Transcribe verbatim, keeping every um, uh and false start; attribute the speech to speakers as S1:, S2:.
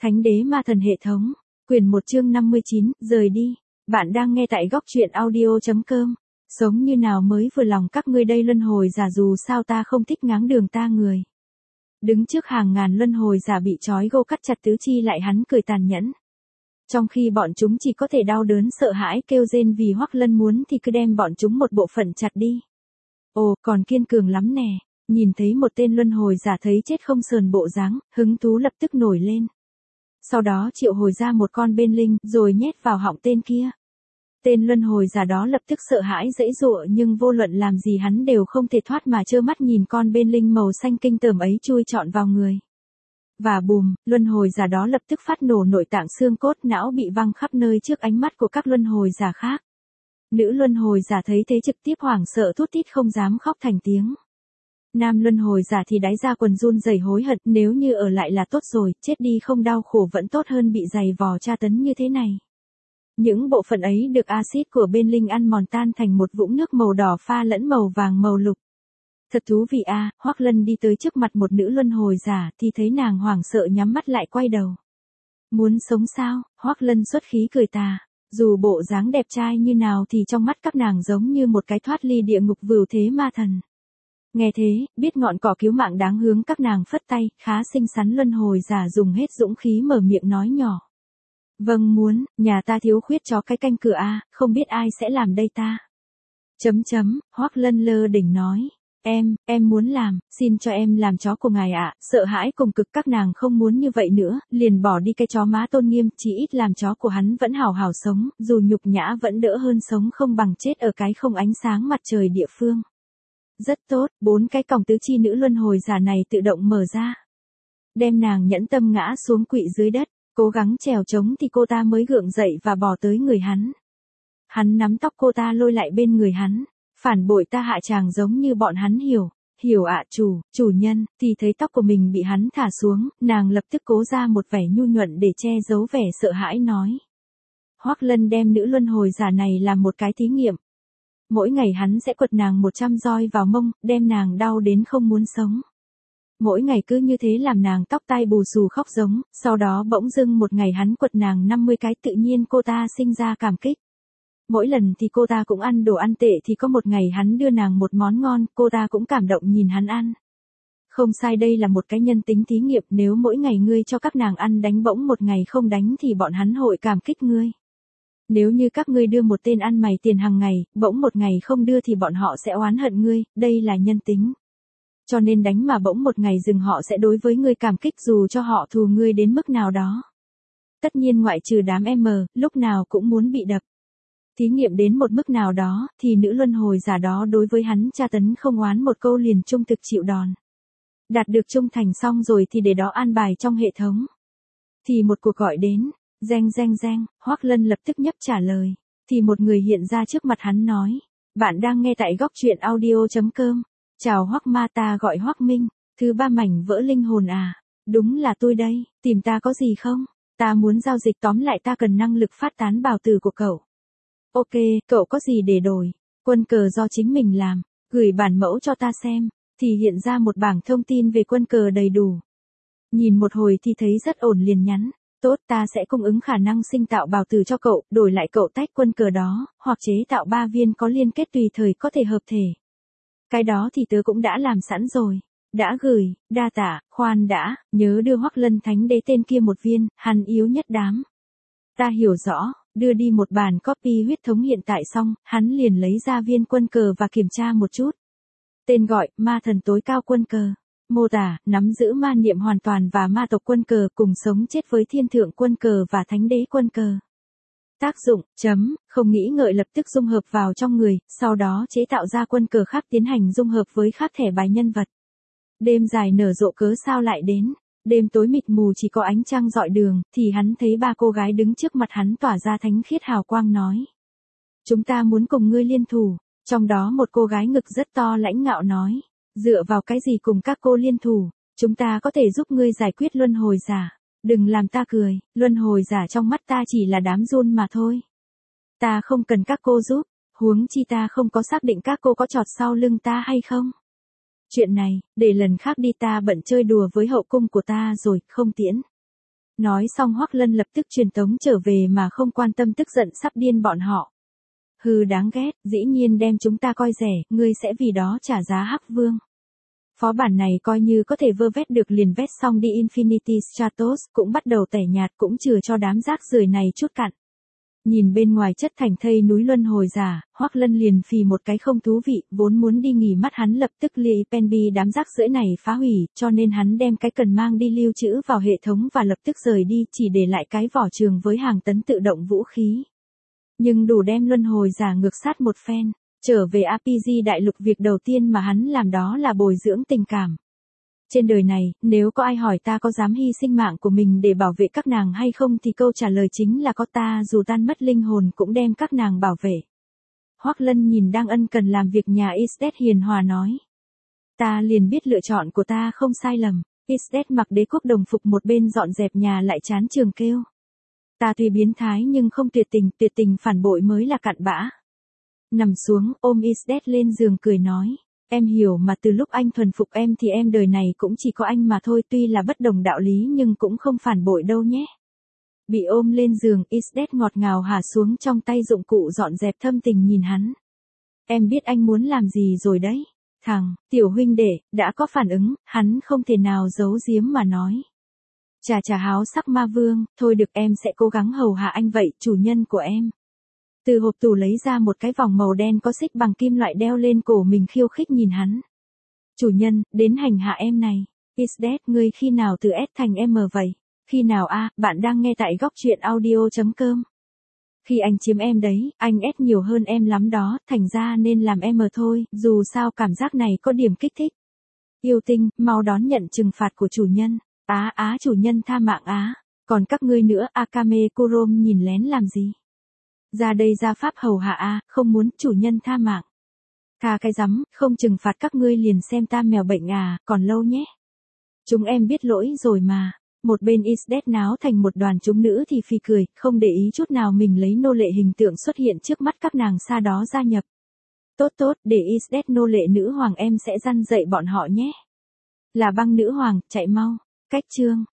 S1: Thánh đế ma thần hệ thống. Quyển một chương năm mươi chín, rời đi. Bạn đang nghe tại góc truyện audio.com. Sống như nào mới vừa lòng các ngươi đây luân hồi giả, dù sao ta không thích ngáng đường ta người. Đứng trước hàng ngàn luân hồi giả bị trói gô cắt chặt tứ chi lại hắn cười tàn nhẫn. Trong khi bọn chúng chỉ có thể đau đớn sợ hãi kêu rên vì Hoắc Lân muốn thì cứ đem bọn chúng một bộ phận chặt đi. Ồ, còn kiên cường lắm nè. Nhìn thấy một tên luân hồi giả thấy chết không sờn bộ dáng, hứng thú lập tức nổi lên. Sau đó triệu hồi ra một con bên linh rồi nhét vào họng tên kia. Tên luân hồi giả đó lập tức sợ hãi giãy giụa, nhưng vô luận làm gì hắn đều không thể thoát mà trơ mắt nhìn con bên linh màu xanh kinh tởm ấy chui trọn vào người. Và bùm, luân hồi giả đó lập tức phát nổ nội tạng xương cốt, não bị văng khắp nơi trước ánh mắt của các luân hồi giả khác. Nữ luân hồi giả thấy thế trực tiếp hoảng sợ thút thít không dám khóc thành tiếng. Nam luân hồi giả thì đáy ra quần run rẩy hối hận, nếu như ở lại là tốt rồi, chết đi không đau khổ vẫn tốt hơn bị giày vò tra tấn như thế này. Những bộ phận ấy được axit của bên linh ăn mòn tan thành một vũng nước màu đỏ pha lẫn màu vàng màu lục. Thật thú vị a. À, Hoắc Lân đi tới trước mặt một nữ luân hồi giả thì thấy nàng hoảng sợ nhắm mắt lại quay đầu. Muốn sống sao? Hoắc Lân xuất khí cười tà. Dù bộ dáng đẹp trai như nào thì trong mắt các nàng giống như một cái thoát ly địa ngục vưu thế ma thần. Nghe thế, biết ngọn cỏ cứu mạng đáng hướng các nàng phất tay, khá xinh xắn luân hồi giả dùng hết dũng khí mở miệng nói nhỏ. Vâng muốn, nhà ta thiếu khuyết chó cái canh cửa a, không biết ai sẽ làm đây ta. Chấm chấm, Hoắc Lân lơ đỉnh nói. Em, em muốn làm, xin cho em làm chó của ngài ạ. Sợ hãi cùng cực các nàng không muốn như vậy nữa, liền bỏ đi cái chó má tôn nghiêm, chỉ ít làm chó của hắn vẫn hào hào sống, dù nhục nhã vẫn đỡ hơn sống không bằng chết ở cái không ánh sáng mặt trời địa phương. Rất tốt, bốn cái còng tứ chi nữ luân hồi giả này tự động mở ra. Đem nàng nhẫn tâm ngã xuống quỵ dưới đất, cố gắng trèo trống thì cô ta mới gượng dậy và bò tới người hắn. Hắn nắm tóc cô ta lôi lại bên người hắn. Phản bội ta hạ tràng giống như bọn hắn hiểu. Hiểu ạ chủ, chủ nhân, thì thấy tóc của mình bị hắn thả xuống, nàng lập tức cố ra một vẻ nhu nhuận để che giấu vẻ sợ hãi nói. Hoắc Lân đem nữ luân hồi giả này làm một cái thí nghiệm. Mỗi ngày hắn sẽ quật nàng một trăm roi vào mông, đem nàng đau đến không muốn sống. Mỗi ngày cứ như thế làm nàng tóc tai bù xù khóc giống, sau đó bỗng dưng một ngày hắn quật nàng năm mươi cái, tự nhiên cô ta sinh ra cảm kích. Mỗi lần thì cô ta cũng ăn đồ ăn tệ thì có một ngày hắn đưa nàng một món ngon, cô ta cũng cảm động nhìn hắn ăn. Không sai, đây là một cái nhân tính thí nghiệm, nếu mỗi ngày ngươi cho các nàng ăn đánh bỗng một ngày không đánh thì bọn hắn hội cảm kích ngươi. Nếu như các ngươi đưa một tên ăn mày tiền hàng ngày, bỗng một ngày không đưa thì bọn họ sẽ oán hận ngươi, đây là nhân tính. Cho nên đánh mà bỗng một ngày dừng họ sẽ đối với ngươi cảm kích dù cho họ thù ngươi đến mức nào đó. Tất nhiên ngoại trừ đám em, lúc nào cũng muốn bị đập. Thí nghiệm đến một mức nào đó, thì nữ luân hồi giả đó đối với hắn tra tấn không oán một câu liền trung thực chịu đòn. Đạt được trung thành xong rồi thì để đó an bài trong hệ thống. Thì một cuộc gọi đến, reng reng reng, Hoắc Lân lập tức nhấp trả lời. Thì một người hiện ra trước mặt hắn nói, bạn đang nghe tại góc truyện audio.com. Chào Hoắc ma, ta gọi Hoắc Minh, thứ ba mảnh vỡ linh hồn à, đúng là tôi đây, tìm ta có gì không? Ta muốn giao dịch, tóm lại ta cần năng lực phát tán bào tử của cậu. Ok, cậu có gì để đổi? Quân cờ do chính mình làm, gửi bản mẫu cho ta xem, thì hiện ra một bảng thông tin về quân cờ đầy đủ. Nhìn một hồi thì thấy rất ổn liền nhắn, tốt, ta sẽ cung ứng khả năng sinh tạo bào tử cho cậu, đổi lại cậu tách quân cờ đó, hoặc chế tạo ba viên có liên kết tùy thời có thể hợp thể. Cái đó thì tớ cũng đã làm sẵn rồi. Đã gửi, đa tạ, khoan đã, nhớ đưa Hoắc Lân Thánh Đế tên kia một viên, hắn yếu nhất đám. Ta hiểu rõ, đưa đi một bản copy huyết thống hiện tại xong, hắn liền lấy ra viên quân cờ và kiểm tra một chút. Tên gọi, ma thần tối cao quân cờ. Mô tả, nắm giữ ma niệm hoàn toàn và ma tộc quân cờ, cùng sống chết với thiên thượng quân cờ và thánh đế quân cờ. Tác dụng, chấm, không nghĩ ngợi lập tức dung hợp vào trong người, sau đó chế tạo ra quân cờ khác tiến hành dung hợp với khác thẻ bài nhân vật. Đêm dài nở rộ cớ sao lại đến, đêm tối mịt mù chỉ có ánh trăng rọi đường, thì hắn thấy ba cô gái đứng trước mặt hắn tỏa ra thánh khiết hào quang nói. Chúng ta muốn cùng ngươi liên thủ, trong đó một cô gái ngực rất to lãnh ngạo nói. Dựa vào cái gì cùng các cô liên thủ, chúng ta có thể giúp ngươi giải quyết luân hồi giả. Đừng làm ta cười, luân hồi giả trong mắt ta chỉ là đám giun mà thôi. Ta không cần các cô giúp, huống chi ta không có xác định các cô có chọt sau lưng ta hay không. Chuyện này, để lần khác đi, ta bận chơi đùa với hậu cung của ta rồi, không tiễn. Nói xong Hoắc Lân lập tức truyền tống trở về mà không quan tâm tức giận sắp điên bọn họ. Hừ đáng ghét, dĩ nhiên đem chúng ta coi rẻ, ngươi sẽ vì đó trả giá Hắc Vương. Phó bản này coi như có thể vơ vét được liền vét xong đi Infinity Stratos, cũng bắt đầu tẻ nhạt cũng chừa cho đám rác rưởi này chút cặn. Nhìn bên ngoài chất thành thây núi luân hồi giả, Hoắc Lân liền phì một cái không thú vị, vốn muốn đi nghỉ mắt hắn lập tức lia Penby đám rác rưởi này phá hủy, cho nên hắn đem cái cần mang đi lưu trữ vào hệ thống và lập tức rời đi, chỉ để lại cái vỏ trường với hàng tấn tự động vũ khí. Nhưng đủ đem luân hồi giả ngược sát một phen. Trở về rờ pê giê đại lục việc đầu tiên mà hắn làm đó là bồi dưỡng tình cảm. Trên đời này, nếu có ai hỏi ta có dám hy sinh mạng của mình để bảo vệ các nàng hay không thì câu trả lời chính là có, ta dù tan mất linh hồn cũng đem các nàng bảo vệ. Hoắc Lân nhìn đang ân cần làm việc nhà Isdet hiền hòa nói. Ta liền biết lựa chọn của ta không sai lầm. Isdet mặc đế quốc đồng phục một bên dọn dẹp nhà lại chán trường kêu. Ta tuy biến thái nhưng không tuyệt tình, tuyệt tình phản bội mới là cặn bã. Nằm xuống, ôm Isdet lên giường cười nói. Em hiểu mà từ lúc anh thuần phục em thì em đời này cũng chỉ có anh mà thôi, tuy là bất đồng đạo lý nhưng cũng không phản bội đâu nhé. Bị ôm lên giường, Isdet ngọt ngào hạ xuống trong tay dụng cụ dọn dẹp thâm tình nhìn hắn. Em biết anh muốn làm gì rồi đấy. Thằng, tiểu huynh đệ, đã có phản ứng, hắn không thể nào giấu giếm mà nói. Chà chà háo sắc ma vương, thôi được em sẽ cố gắng hầu hạ anh vậy, chủ nhân của em. Từ hộp tủ lấy ra một cái vòng màu đen có xích bằng kim loại đeo lên cổ mình khiêu khích nhìn hắn. Chủ nhân, đến hành hạ em này. Isdet, ngươi khi nào từ S thành M vậy? Khi nào a? À, bạn đang nghe tại góc truyện audio chấm com. Khi anh chiếm em đấy, anh S nhiều hơn em lắm đó, thành ra nên làm M thôi, dù sao cảm giác này có điểm kích thích. Yêu tinh, mau đón nhận trừng phạt của chủ nhân. Á á chủ nhân tha mạng á. Còn các ngươi nữa, Akame Kurom nhìn lén làm gì? Ra đây ra pháp hầu hạ a, à, không muốn chủ nhân tha mạng. Tha cái rắm, không trừng phạt các ngươi liền xem ta mèo bệnh à, còn lâu nhé. Chúng em biết lỗi rồi mà. Một bên Isdet náo thành một đoàn chúng nữ thì phi cười, không để ý chút nào mình lấy nô lệ hình tượng xuất hiện trước mắt các nàng xa đó gia nhập. Tốt tốt, để Isdet nô lệ nữ hoàng em sẽ răn dạy bọn họ nhé. Là băng nữ hoàng, chạy mau. Cách chương.